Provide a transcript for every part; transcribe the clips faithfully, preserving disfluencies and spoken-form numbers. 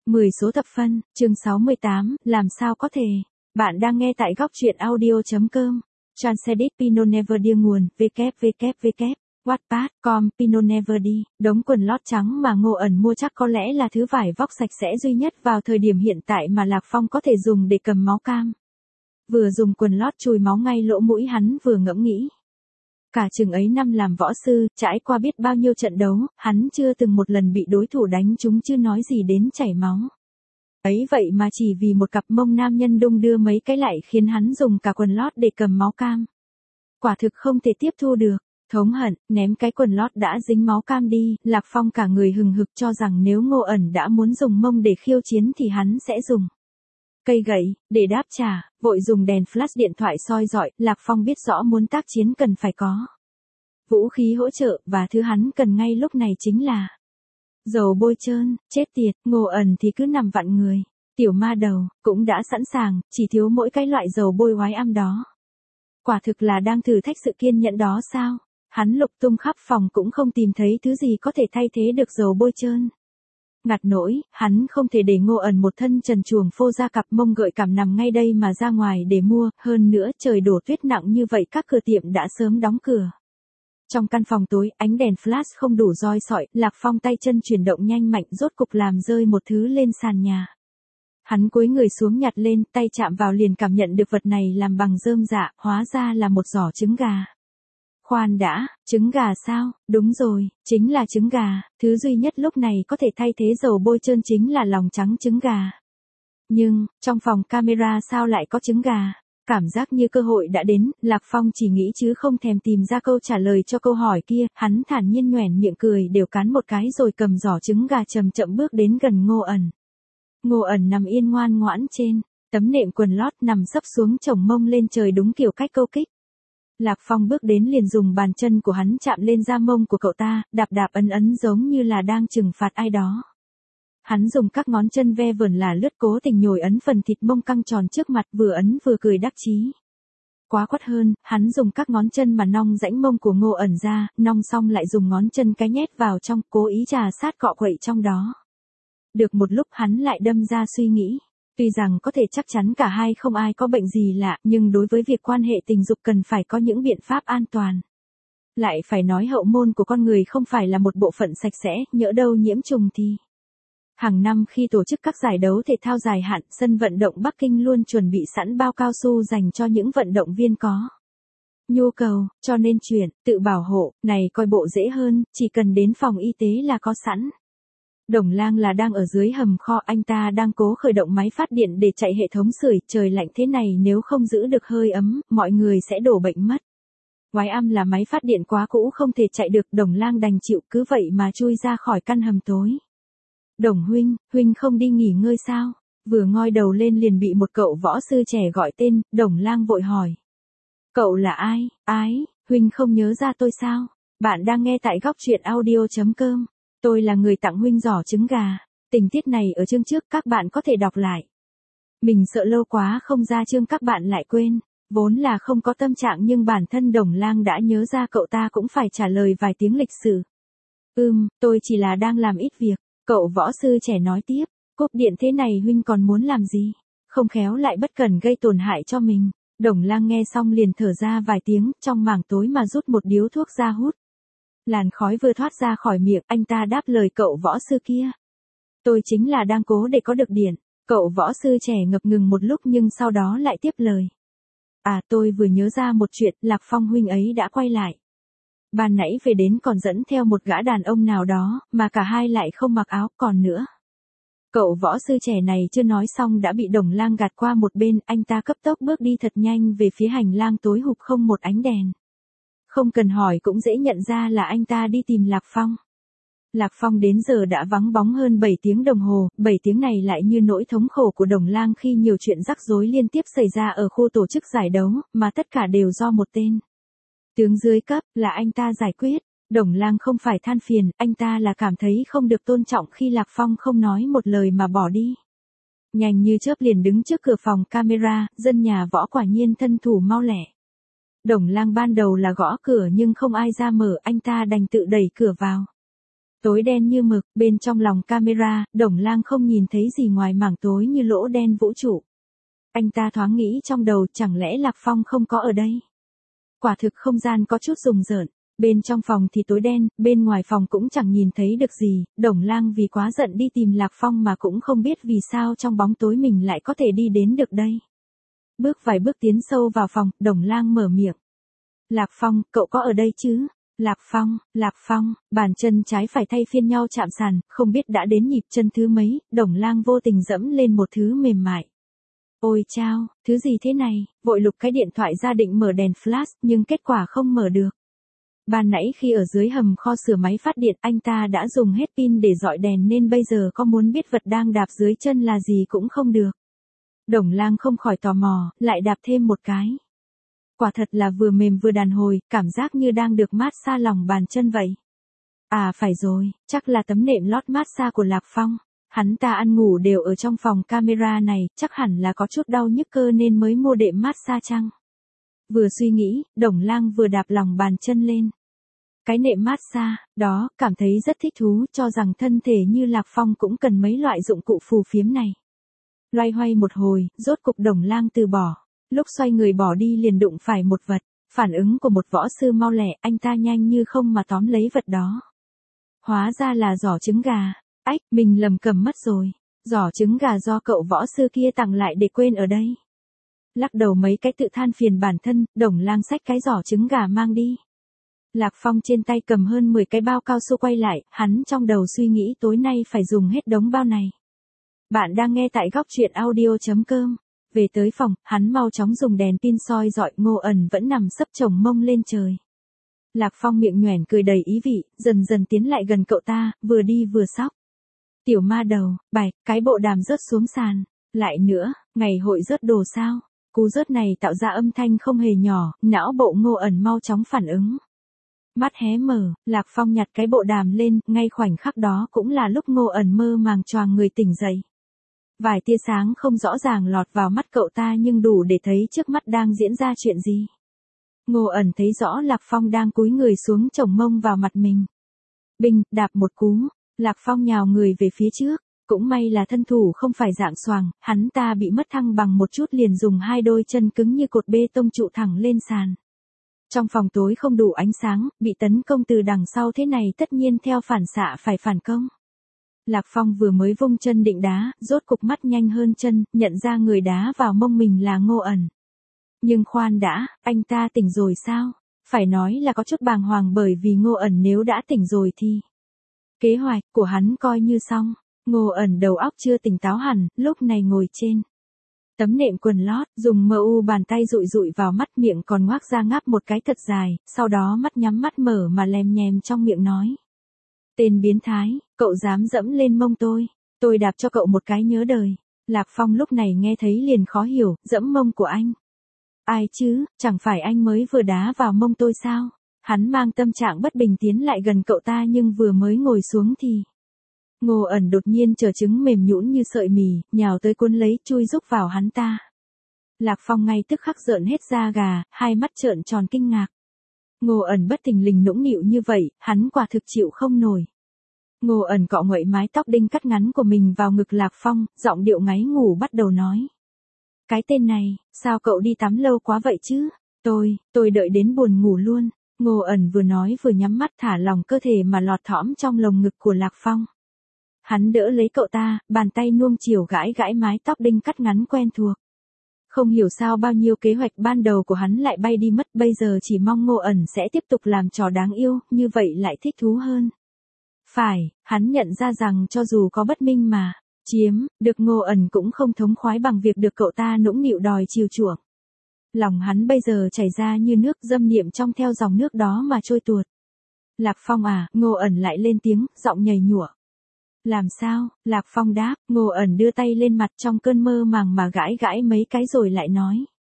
mười số thập phân, chương sáu mươi tám, làm sao có thể. Bạn đang nghe tại góc truyện audio.com. Transedit Pinot Neverdi nguồn, www. Wattpad chấm com, Pinot Neverdi, đống quần lót trắng mà Ngô ẩn mua chắc có lẽ là thứ vải vóc sạch sẽ duy nhất vào thời điểm hiện tại mà Lạc Phong có thể dùng để cầm máu cam. Vừa dùng quần lót chùi máu ngay lỗ mũi hắn vừa ngẫm nghĩ. Cả chừng ấy năm làm võ sư, trải qua biết bao nhiêu trận đấu, hắn chưa từng một lần bị đối thủ đánh trúng chứ nói gì đến chảy máu. Ấy vậy mà chỉ vì một cặp mông nam nhân đung đưa mấy cái lại khiến hắn dùng cả quần lót để cầm máu cam. Quả thực không thể tiếp thu được. Thống hận, ném cái quần lót đã dính máu cam đi, Lạc Phong cả người hừng hực cho rằng nếu Ngô ẩn đã muốn dùng mông để khiêu chiến thì hắn sẽ dùng cây gậy, để đáp trả, vội dùng đèn flash điện thoại soi rọi, Lạc Phong biết rõ muốn tác chiến cần phải có vũ khí hỗ trợ, và thứ hắn cần ngay lúc này chính là dầu bôi trơn. Chết tiệt, Ngô ẩn thì cứ nằm vặn người, tiểu ma đầu, cũng đã sẵn sàng, chỉ thiếu mỗi cái loại dầu bôi oái âm đó. Quả thực là đang thử thách sự kiên nhẫn đó sao? Hắn lục tung khắp phòng cũng không tìm thấy thứ gì có thể thay thế được dầu bôi trơn. Ngặt nỗi, hắn không thể để Ngô ẩn một thân trần truồng phô ra cặp mông gợi cảm nằm ngay đây mà ra ngoài để mua, hơn nữa trời đổ tuyết nặng như vậy các cửa tiệm đã sớm đóng cửa. Trong căn phòng tối, ánh đèn flash không đủ roi sọi, Lạc Phong tay chân chuyển động nhanh mạnh rốt cục làm rơi một thứ lên sàn nhà. Hắn cúi người xuống nhặt lên, tay chạm vào liền cảm nhận được vật này làm bằng rơm rạ, hóa ra là một giỏ trứng gà. Khoan đã, trứng gà sao? Đúng rồi, chính là trứng gà, thứ duy nhất lúc này có thể thay thế dầu bôi trơn chính là lòng trắng trứng gà. Nhưng, trong phòng camera sao lại có trứng gà? Cảm giác như cơ hội đã đến, Lạc Phong chỉ nghĩ chứ không thèm tìm ra câu trả lời cho câu hỏi kia, hắn thản nhiên nhoẻn miệng cười đều cắn một cái rồi cầm giỏ trứng gà chậm chậm bước đến gần Ngô ẩn. Ngô ẩn nằm yên ngoan ngoãn trên tấm nệm quần lót nằm sấp xuống chồng mông lên trời đúng kiểu cách câu kích. Lạc Phong bước đến liền dùng bàn chân của hắn chạm lên da mông của cậu ta, đạp đạp ấn ấn giống như là đang trừng phạt ai đó. Hắn dùng các ngón chân ve vờn là lướt cố tình nhồi ấn phần thịt mông căng tròn trước mặt vừa ấn vừa cười đắc chí. Quá quắt hơn, hắn dùng các ngón chân mà nong rãnh mông của Ngô ẩn ra, nong xong lại dùng ngón chân cái nhét vào trong, cố ý trà sát cọ quậy trong đó. Được một lúc hắn lại đâm ra suy nghĩ. Tuy rằng có thể chắc chắn cả hai không ai có bệnh gì lạ, nhưng đối với việc quan hệ tình dục cần phải có những biện pháp an toàn. Lại phải nói hậu môn của con người không phải là một bộ phận sạch sẽ, nhỡ đâu nhiễm trùng thì. Hàng năm khi tổ chức các giải đấu thể thao dài hạn, sân vận động Bắc Kinh luôn chuẩn bị sẵn bao cao su dành cho những vận động viên có nhu cầu, cho nên chuyện tự bảo hộ này coi bộ dễ hơn, chỉ cần đến phòng y tế là có sẵn. Đồng Lang là đang ở dưới hầm kho, anh ta đang cố khởi động máy phát điện để chạy hệ thống sưởi, trời lạnh thế này nếu không giữ được hơi ấm, mọi người sẽ đổ bệnh mất. Oái âm là máy phát điện quá cũ không thể chạy được, Đồng Lang đành chịu cứ vậy mà chui ra khỏi căn hầm tối. Đồng huynh, huynh không đi nghỉ ngơi sao? Vừa ngoi đầu lên liền bị một cậu võ sư trẻ gọi tên, Đồng Lang vội hỏi. Cậu là ai? Ái, huynh không nhớ ra tôi sao? Bạn đang nghe tại góc truyện audio.com. Tôi là người tặng huynh giỏ trứng gà. Tình tiết này ở chương trước các bạn có thể đọc lại. Mình sợ lâu quá không ra chương các bạn lại quên. Vốn là không có tâm trạng nhưng bản thân Đồng Lang đã nhớ ra cậu ta cũng phải trả lời vài tiếng lịch sử. Ừm, tôi chỉ là đang làm ít việc. Cậu võ sư trẻ nói tiếp. Cúp điện thế này huynh còn muốn làm gì? Không khéo lại bất cẩn gây tổn hại cho mình. Đồng Lang nghe xong liền thở ra vài tiếng, trong mảng tối mà rút một điếu thuốc ra hút. Làn khói vừa thoát ra khỏi miệng, anh ta đáp lời cậu võ sư kia. Tôi chính là đang cố để có được điện. Cậu võ sư trẻ ngập ngừng một lúc nhưng sau đó lại tiếp lời. À, tôi vừa nhớ ra một chuyện, Lạc Phong huynh ấy đã quay lại. Ban nãy về đến còn dẫn theo một gã đàn ông nào đó, mà cả hai lại không mặc áo, còn nữa. Cậu võ sư trẻ này chưa nói xong đã bị Đồng Lang gạt qua một bên, anh ta cấp tốc bước đi thật nhanh về phía hành lang tối hụp không một ánh đèn. Không cần hỏi cũng dễ nhận ra là anh ta đi tìm Lạc Phong. Lạc Phong đến giờ đã vắng bóng hơn bảy tiếng đồng hồ, bảy tiếng này lại như nỗi thống khổ của Đồng Lang khi nhiều chuyện rắc rối liên tiếp xảy ra ở khu tổ chức giải đấu, mà tất cả đều do một tên tướng dưới cấp, là anh ta giải quyết. Đồng Lang không phải than phiền, anh ta là cảm thấy không được tôn trọng khi Lạc Phong không nói một lời mà bỏ đi. Nhanh như chớp liền đứng trước cửa phòng camera, dân nhà võ quả nhiên thân thủ mau lẹ. Đồng Lang ban đầu là gõ cửa nhưng không ai ra mở, anh ta đành tự đẩy cửa vào. Tối đen như mực, bên trong lòng camera, Đồng Lang không nhìn thấy gì ngoài mảng tối như lỗ đen vũ trụ. Anh ta thoáng nghĩ trong đầu, chẳng lẽ Lạc Phong không có ở đây? Quả thực không gian có chút rùng rợn, bên trong phòng thì tối đen, bên ngoài phòng cũng chẳng nhìn thấy được gì, Đồng Lang vì quá giận đi tìm Lạc Phong mà cũng không biết vì sao trong bóng tối mình lại có thể đi đến được đây. Bước vài bước tiến sâu vào phòng, Đồng Lang mở miệng. Lạc Phong, cậu có ở đây chứ? Lạc Phong, Lạc Phong, bàn chân trái phải thay phiên nhau chạm sàn, không biết đã đến nhịp chân thứ mấy, Đồng Lang vô tình dẫm lên một thứ mềm mại. Ôi chao, thứ gì thế này, vội lục cái điện thoại ra định mở đèn flash, nhưng kết quả không mở được. Ban nãy khi ở dưới hầm kho sửa máy phát điện, anh ta đã dùng hết pin để dọi đèn nên bây giờ có muốn biết vật đang đạp dưới chân là gì cũng không được. Đồng Lang không khỏi tò mò, lại đạp thêm một cái. Quả thật là vừa mềm vừa đàn hồi, cảm giác như đang được mát xa lòng bàn chân vậy. À phải rồi, chắc là tấm nệm lót mát xa của Lạc Phong. Hắn ta ăn ngủ đều ở trong phòng camera này, chắc hẳn là có chút đau nhức cơ nên mới mua đệm mát xa chăng. Vừa suy nghĩ, Đồng Lang vừa đạp lòng bàn chân lên. Cái nệm mát xa, đó, cảm thấy rất thích thú, cho rằng thân thể như Lạc Phong cũng cần mấy loại dụng cụ phù phiếm này. Loay hoay một hồi, rốt cục Đồng Lang từ bỏ. Lúc xoay người bỏ đi liền đụng phải một vật, phản ứng của một võ sư mau lẹ, anh ta nhanh như không mà tóm lấy vật đó. Hóa ra là giỏ trứng gà. Ách, mình lầm cầm mất rồi. Giỏ trứng gà do cậu võ sư kia tặng lại để quên ở đây. Lắc đầu mấy cái tự than phiền bản thân, Đồng Lang xách cái giỏ trứng gà mang đi. Lạc Phong trên tay cầm hơn mười cái bao cao su quay lại, hắn trong đầu suy nghĩ tối nay phải dùng hết đống bao này. Bạn đang nghe tại góc truyện audio chấm com. Về tới phòng, hắn mau chóng dùng đèn pin soi dọi, Ngô ẩn vẫn nằm sấp chồng mông lên trời. Lạc Phong miệng nhoẻn cười đầy ý vị, dần dần tiến lại gần cậu ta, vừa đi vừa sóc. Tiểu ma đầu, bài, cái bộ đàm rớt xuống sàn. Lại nữa, ngày hội rớt đồ sao? Cú rớt này tạo ra âm thanh không hề nhỏ, não bộ Ngô ẩn mau chóng phản ứng. Mắt hé mở, Lạc Phong nhặt cái bộ đàm lên, ngay khoảnh khắc đó cũng là lúc Ngô ẩn mơ màng choàng người tỉnh dậy. Vài tia sáng không rõ ràng lọt vào mắt cậu ta nhưng đủ để thấy trước mắt đang diễn ra chuyện gì. Ngô ẩn thấy rõ Lạc Phong đang cúi người xuống chồng mông vào mặt mình. Binh, đạp một cú, Lạc Phong nhào người về phía trước, cũng may là thân thủ không phải dạng xoàng, hắn ta bị mất thăng bằng một chút liền dùng hai đôi chân cứng như cột bê tông trụ thẳng lên sàn. Trong phòng tối không đủ ánh sáng, bị tấn công từ đằng sau thế này tất nhiên theo phản xạ phải phản công. Lạc Phong vừa mới vung chân định đá, rốt cục mắt nhanh hơn chân, nhận ra người đá vào mông mình là Ngô ẩn. Nhưng khoan đã, anh ta tỉnh rồi sao? Phải nói là có chút bàng hoàng bởi vì Ngô ẩn nếu đã tỉnh rồi thì kế hoạch của hắn coi như xong. Ngô ẩn đầu óc chưa tỉnh táo hẳn, lúc này ngồi trên tấm nệm quần lót, dùng mờ u bàn tay dụi dụi vào mắt, miệng còn ngoác ra ngáp một cái thật dài, sau đó mắt nhắm mắt mở mà lèm nhèm trong miệng nói. Tên biến thái, cậu dám dẫm lên mông tôi, tôi đạp cho cậu một cái nhớ đời. Lạc Phong lúc này nghe thấy liền khó hiểu, dẫm mông của anh. Ai chứ, chẳng phải anh mới vừa đá vào mông tôi sao? Hắn mang tâm trạng bất bình tiến lại gần cậu ta nhưng vừa mới ngồi xuống thì Ngô ẩn đột nhiên trở trứng mềm nhũn như sợi mì, nhào tới cuốn lấy chui rúc vào hắn ta. Lạc Phong ngay tức khắc rợn hết da gà, hai mắt trợn tròn kinh ngạc. Ngô ẩn bất thình lình nũng nịu như vậy, hắn quả thực chịu không nổi. Ngô ẩn cọ nguậy mái tóc đinh cắt ngắn của mình vào ngực Lạc Phong, giọng điệu ngáy ngủ bắt đầu nói. Cái tên này, sao cậu đi tắm lâu quá vậy chứ? Tôi, tôi đợi đến buồn ngủ luôn. Ngô ẩn vừa nói vừa nhắm mắt thả lòng cơ thể mà lọt thõm trong lồng ngực của Lạc Phong. Hắn đỡ lấy cậu ta, bàn tay nuông chiều gãi gãi mái tóc đinh cắt ngắn quen thuộc. Không hiểu sao bao nhiêu kế hoạch ban đầu của hắn lại bay đi mất, bây giờ chỉ mong Ngô ẩn sẽ tiếp tục làm trò đáng yêu, như vậy lại thích thú hơn. Phải, hắn nhận ra rằng cho dù có bất minh mà chiếm được, Ngô ẩn cũng không thống khoái bằng việc được cậu ta nũng nịu đòi chiều chuộng. Lòng hắn bây giờ chảy ra như nước, dâm niệm trong theo dòng nước đó mà trôi tuột. Lạc Phong à, Ngô ẩn lại lên tiếng, giọng nhầy nhụa. Làm sao? Lạc Phong đáp, Ngô ẩn đưa tay lên mặt trong cơn mơ màng mà gãi gãi mấy cái rồi lại nói.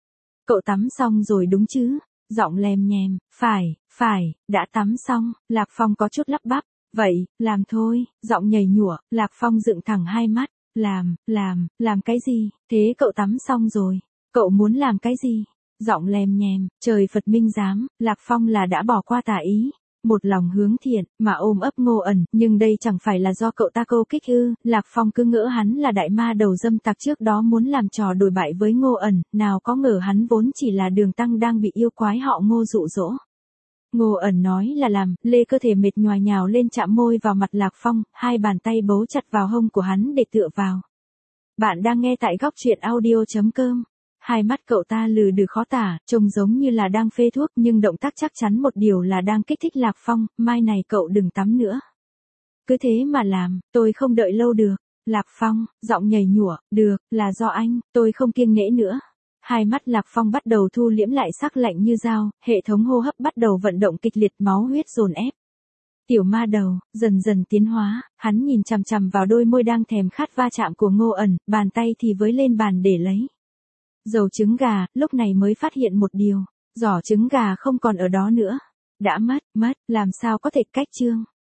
Cậu tắm xong rồi đúng chứ? Giọng lèm nhèm, phải, phải, đã tắm xong. Lạc Phong có chút lắp bắp, vậy, làm thôi. Giọng nhầy nhụa, Lạc Phong dựng thẳng hai mắt, làm, làm, làm cái gì? Thế cậu tắm xong rồi, cậu muốn làm cái gì? Giọng lèm nhèm, trời Phật minh giám, Lạc Phong là đã bỏ qua tà ý. một lòng hướng thiện, mà ôm ấp Ngô ẩn, nhưng đây chẳng phải là do cậu ta câu kích ư? Lạc Phong cứ ngỡ hắn là đại ma đầu dâm tặc trước đó muốn làm trò đổi bại với Ngô ẩn, nào có ngờ hắn vốn chỉ là đường tăng đang bị yêu quái họ Ngô dụ dỗ. Ngô ẩn nói là làm, lê cơ thể mệt nhòa nhào lên chạm môi vào mặt Lạc Phong, hai bàn tay bấu chặt vào hông của hắn để tựa vào. Bạn đang nghe tại góc truyện audio.com. Hai mắt cậu ta lừ đừ khó tả, trông giống như là đang phê thuốc nhưng động tác chắc chắn một điều là đang kích thích Lạc Phong, mai này cậu đừng tắm nữa. Cứ thế mà làm, tôi không đợi lâu được. Lạc Phong, giọng nhảy nhủa, được, là do anh, tôi không kiêng nể nữa. Hai mắt Lạc Phong bắt đầu thu liễm lại sắc lạnh như dao, hệ thống hô hấp bắt đầu vận động kịch liệt, máu huyết dồn ép. Tiểu ma đầu, dần dần tiến hóa, hắn nhìn chằm chằm vào đôi môi đang thèm khát va chạm của Ngô ẩn, bàn tay thì với lên bàn để lấy dầu trứng gà, lúc này mới phát hiện một điều, giỏ trứng gà không còn ở đó nữa. Đã mất, mất, làm sao có thể cách chương.